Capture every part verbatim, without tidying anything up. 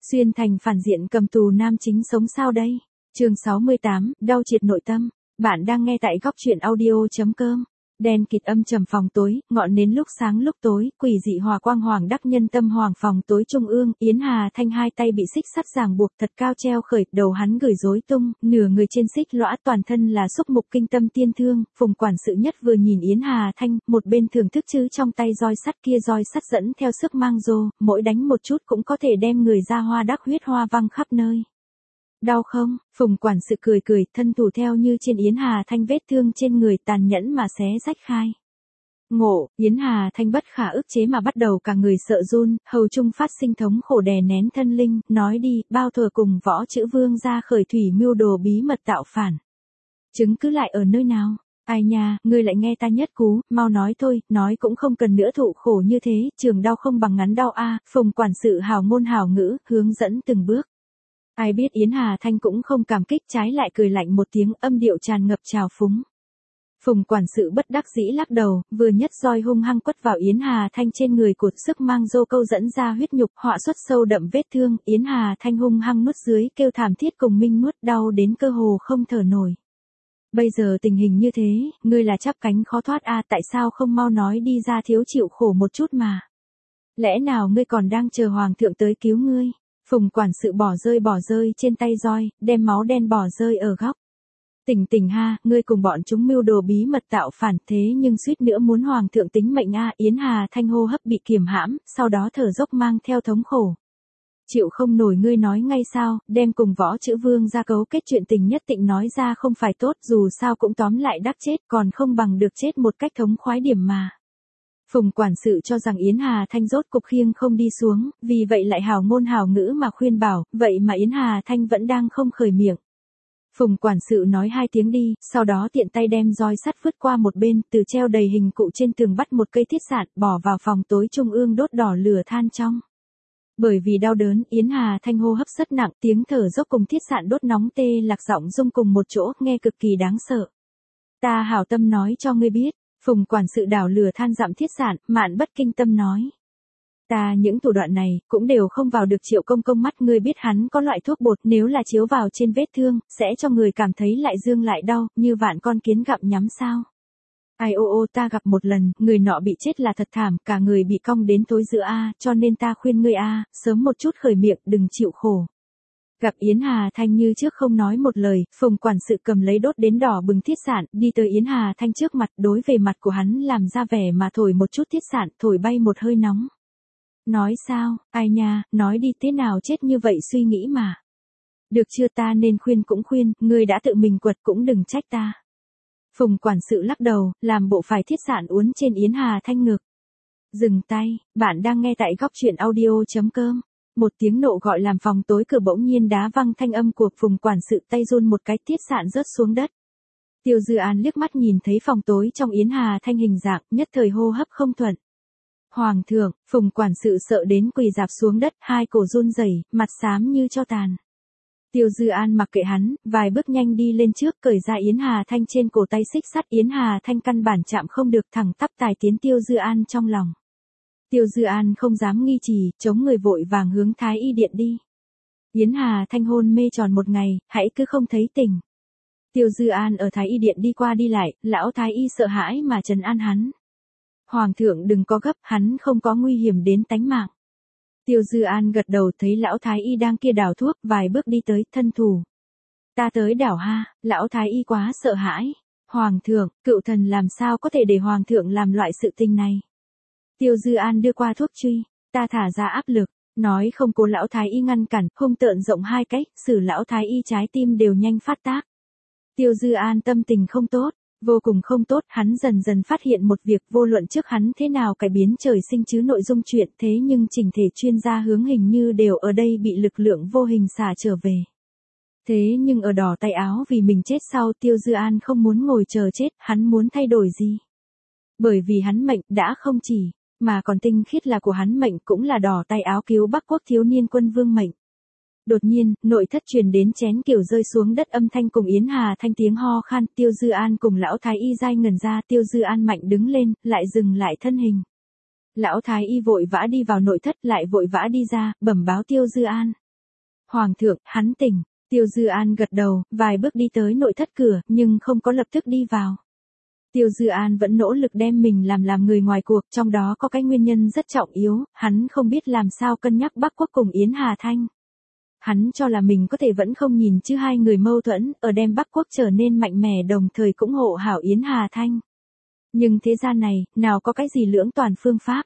Xuyên thành phản diện cầm tù nam chính sống sao đây? Chương sáu mươi tám, đau triệt nội tâm. Bạn đang nghe tại góc truyện audio.com. Đen kịt âm trầm phòng tối, ngọn nến lúc sáng lúc tối, quỷ dị hòa quang hoàng đắc nhân tâm hoàng phòng tối trung ương, Yến Hà Thanh hai tay bị xích sắt ràng buộc thật cao treo khởi, đầu hắn gửi rối tung, nửa người trên xích lõa toàn thân là xúc mục kinh tâm tiên thương, Phùng quản sự nhất vừa nhìn Yến Hà Thanh, một bên thưởng thức chứ trong tay roi sắt kia roi sắt dẫn theo sức mang rô, mỗi đánh một chút cũng có thể đem người ra hoa đắc huyết hoa văng khắp nơi. Đau không? Phùng quản sự cười cười, thân thủ theo như trên Yến Hà Thanh vết thương trên người tàn nhẫn mà xé rách khai. Ngộ, Yến Hà Thanh bất khả ức chế mà bắt đầu cả người sợ run, hầu trung phát sinh thống khổ đè nén thân linh, nói đi, bao thừa cùng võ chữ vương ra khởi thủy mưu đồ bí mật tạo phản. Chứng cứ lại ở nơi nào? Ai nha, ngươi lại nghe ta nhất cú, mau nói thôi, nói cũng không cần nữa thụ khổ như thế, trường đau không bằng ngắn đau a. Phùng quản sự hào ngôn hào ngữ, hướng dẫn từng bước. Ai biết Yến Hà Thanh cũng không cảm kích, trái lại cười lạnh một tiếng, âm điệu tràn ngập trào phúng. Phùng quản sự bất đắc dĩ lắc đầu, vừa nhất roi hung hăng quất vào Yến Hà Thanh trên người, cột sức mang rô câu dẫn ra huyết nhục, họa xuất sâu đậm vết thương, Yến Hà Thanh hung hăng nuốt dưới, kêu thảm thiết cùng minh nuốt, đau đến cơ hồ không thở nổi. Bây giờ tình hình như thế, ngươi là chắp cánh khó thoát a, tại sao không mau nói đi ra thiếu chịu khổ một chút mà? Lẽ nào ngươi còn đang chờ hoàng thượng tới cứu ngươi? Phùng quản sự bỏ rơi bỏ rơi trên tay roi, đem máu đen bỏ rơi ở góc. Tỉnh tỉnh ha, ngươi cùng bọn chúng mưu đồ bí mật tạo phản, thế nhưng suýt nữa muốn hoàng thượng tính mệnh a. Yến Hà Thanh hô hấp bị kiềm hãm, sau đó thở dốc mang theo thống khổ. Chịu không nổi ngươi nói ngay sao, đem cùng võ chữ vương ra cấu kết chuyện tình nhất định nói ra không phải tốt, dù sao cũng tóm lại đắc chết, còn không bằng được chết một cách thống khoái điểm mà. Phùng quản sự cho rằng Yến Hà Thanh rốt cục khiêng không đi xuống, vì vậy lại hào ngôn hào ngữ mà khuyên bảo, vậy mà Yến Hà Thanh vẫn đang không khởi miệng. Phùng quản sự nói hai tiếng đi, sau đó tiện tay đem roi sắt vứt qua một bên, từ treo đầy hình cụ trên tường bắt một cây thiết sạn, bỏ vào phòng tối trung ương đốt đỏ lửa than trong. Bởi vì đau đớn, Yến Hà Thanh hô hấp rất nặng, tiếng thở dốc cùng thiết sạn đốt nóng tê lạc giọng rung cùng một chỗ, nghe cực kỳ đáng sợ. Ta hảo tâm nói cho ngươi biết. Phùng quản sự đảo lửa than dặm thiết sạn, Mạn Bất Kinh Tâm nói. Ta những thủ đoạn này, cũng đều không vào được Triệu công công mắt, ngươi biết hắn có loại thuốc bột, nếu là chiếu vào trên vết thương, sẽ cho người cảm thấy lại dương lại đau, như vạn con kiến gặm nhắm sao. Ai ô ô ta gặp một lần, người nọ bị chết là thật thảm, cả người bị cong đến tối giữa a, cho nên ta khuyên ngươi a, sớm một chút khởi miệng, đừng chịu khổ. Gặp Yến Hà Thanh như trước không nói một lời, Phùng quản sự cầm lấy đốt đến đỏ bừng thiết sạn, đi tới Yến Hà Thanh trước mặt, đối về mặt của hắn làm ra vẻ mà thổi một chút thiết sạn, thổi bay một hơi nóng. Nói sao, ai nha, nói đi thế nào chết như vậy suy nghĩ mà. Được chưa, ta nên khuyên cũng khuyên, ngươi đã tự mình quật cũng đừng trách ta. Phùng quản sự lắc đầu, làm bộ phải thiết sạn uốn trên Yến Hà Thanh ngực. Dừng tay, bạn đang nghe tại góc truyện audio.com. Một tiếng nộ gọi làm phòng tối cửa bỗng nhiên đá văng, thanh âm của Phùng quản sự tay run một cái, thiết sạn rớt xuống đất. Tiêu Dư An liếc mắt nhìn thấy phòng tối trong Yến Hà Thanh hình dạng, nhất thời hô hấp không thuận. Hoàng thượng, Phùng quản sự sợ đến quỳ rạp xuống đất, hai cổ run rẩy, mặt xám như tro tàn. Tiêu Dư An mặc kệ hắn, vài bước nhanh đi lên trước, cởi ra Yến Hà Thanh trên cổ tay xích sắt, Yến Hà Thanh căn bản chạm không được, thẳng tắp tài tiến Tiêu Dư An trong lòng. Tiêu Dư An không dám nghi trì, chống người vội vàng hướng Thái Y điện đi. Yến Hà Thanh hôn mê tròn một ngày, hãy cứ không thấy tỉnh. Tiêu Dư An ở Thái Y điện đi qua đi lại, lão Thái Y sợ hãi mà trấn an hắn. Hoàng thượng đừng có gấp, hắn không có nguy hiểm đến tánh mạng. Tiêu Dư An gật đầu, thấy lão Thái Y đang kia đảo thuốc, vài bước đi tới, thân thủ. Ta tới đảo ha, lão Thái Y quá sợ hãi. Hoàng thượng, cựu thần làm sao có thể để Hoàng thượng làm loại sự tình này. Tiêu Dư An đưa qua thuốc truy, ta thả ra áp lực, nói không, cố lão Thái Y ngăn cản, hung tợn rộng hai cách, xử lão Thái Y trái tim đều nhanh phát tác. Tiêu Dư An tâm tình không tốt, vô cùng không tốt, hắn dần dần phát hiện một việc, vô luận trước hắn thế nào cải biến trời sinh chứ nội dung chuyện, thế nhưng chỉnh thể chuyên gia hướng hình như đều ở đây bị lực lượng vô hình xả trở về. Thế nhưng ở đỏ tay áo vì mình chết sau, Tiêu Dư An không muốn ngồi chờ chết, hắn muốn thay đổi gì? Bởi vì hắn mệnh đã không chỉ mà còn tinh khiết là của hắn mệnh, cũng là đỏ tay áo cứu Bắc Quốc thiếu niên quân vương mệnh. Đột nhiên, nội thất truyền đến chén kiểu rơi xuống đất âm thanh cùng Yến Hà Thanh tiếng ho khan, Tiêu Dư An cùng lão Thái Y dai ngẩn ra, Tiêu Dư An mạnh đứng lên, lại dừng lại thân hình. Lão Thái Y vội vã đi vào nội thất, lại vội vã đi ra, bẩm báo Tiêu Dư An. Hoàng thượng, hắn tỉnh. Tiêu Dư An gật đầu, vài bước đi tới nội thất cửa, nhưng không có lập tức đi vào. Tiêu Dư An vẫn nỗ lực đem mình làm làm người ngoài cuộc, trong đó có cái nguyên nhân rất trọng yếu, hắn không biết làm sao cân nhắc Bắc Quốc cùng Yến Hà Thanh. Hắn cho là mình có thể vẫn không nhìn chứ hai người mâu thuẫn, ở đem Bắc Quốc trở nên mạnh mẽ đồng thời cũng hộ hảo Yến Hà Thanh. Nhưng thế gian này, nào có cái gì lưỡng toàn phương pháp.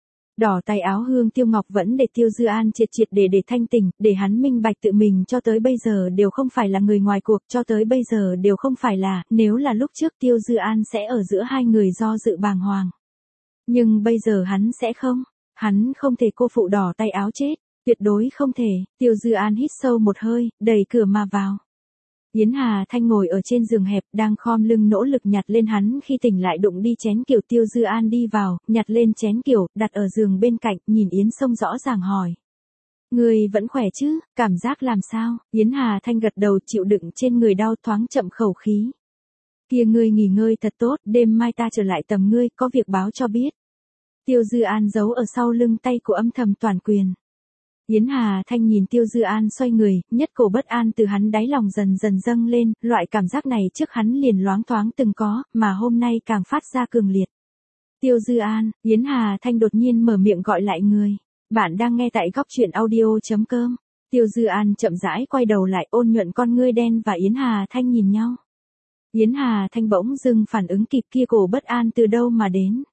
Đỏ tay áo Hương Tiêu Ngọc vẫn để Tiêu Dư An triệt triệt để để thanh tỉnh, để hắn minh bạch tự mình cho tới bây giờ đều không phải là người ngoài cuộc, cho tới bây giờ đều không phải là, nếu là lúc trước Tiêu Dư An sẽ ở giữa hai người do dự bàng hoàng. Nhưng bây giờ hắn sẽ không, hắn không thể cô phụ đỏ tay áo chết, tuyệt đối không thể. Tiêu Dư An hít sâu một hơi, đẩy cửa mà vào. Yến Hà Thanh ngồi ở trên giường hẹp, đang khom lưng nỗ lực nhặt lên hắn khi tỉnh lại đụng đi chén kiểu. Tiêu Dư An đi vào, nhặt lên chén kiểu, đặt ở giường bên cạnh, nhìn Yến Sông rõ ràng hỏi. Người vẫn khỏe chứ, cảm giác làm sao? Yến Hà Thanh gật đầu, chịu đựng trên người đau, thoáng chậm khẩu khí. Kia ngươi nghỉ ngơi thật tốt, đêm mai ta trở lại tầm ngươi, có việc báo cho biết. Tiêu Dư An giấu ở sau lưng tay của âm thầm toàn quyền. Yến Hà Thanh nhìn Tiêu Dư An xoay người, nhất cổ bất an từ hắn đáy lòng dần dần dâng lên, loại cảm giác này trước hắn liền loáng thoáng từng có, mà hôm nay càng phát ra cường liệt. Tiêu Dư An, Yến Hà Thanh đột nhiên mở miệng gọi lại người. Bạn đang nghe tại góc truyện audio chấm com. Tiêu Dư An chậm rãi quay đầu lại, ôn nhuận con ngươi đen và Yến Hà Thanh nhìn nhau. Yến Hà Thanh bỗng dưng phản ứng kịp, kia cổ bất an từ đâu mà đến.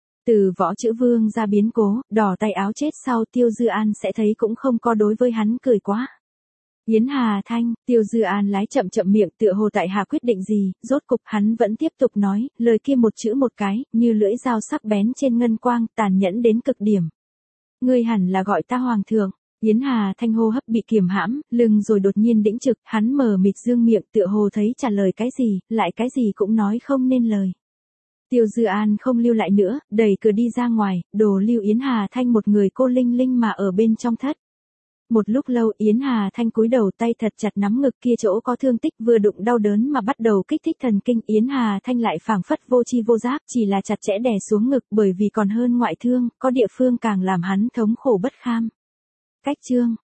Từ Võ Chữ Vương ra biến cố, đỏ tay áo chết sau, Tiêu Dư An sẽ thấy cũng không có đối với hắn cười quá. Yến Hà Thanh, Tiêu Dư An lái chậm chậm miệng, tựa hồ tại hạ quyết định gì, rốt cục hắn vẫn tiếp tục nói, lời kia một chữ một cái, như lưỡi dao sắc bén trên ngân quang, tàn nhẫn đến cực điểm. Ngươi hẳn là gọi ta hoàng thượng. Yến Hà Thanh hô hấp bị kiềm hãm, lưng rồi đột nhiên đĩnh trực, hắn mờ mịt dương miệng, tựa hồ thấy trả lời cái gì, lại cái gì cũng nói không nên lời. Tiêu Dư An không lưu lại nữa, đẩy cửa đi ra ngoài, đồ lưu Yến Hà Thanh một người cô linh linh mà ở bên trong thất. Một lúc lâu Yến Hà Thanh cúi đầu, tay thật chặt nắm ngực, kia chỗ có thương tích vừa đụng đau đớn mà bắt đầu kích thích thần kinh. Yến Hà Thanh lại phảng phất vô chi vô giác, chỉ là chặt chẽ đè xuống ngực, bởi vì còn hơn ngoại thương, có địa phương càng làm hắn thống khổ bất kham. Cách chương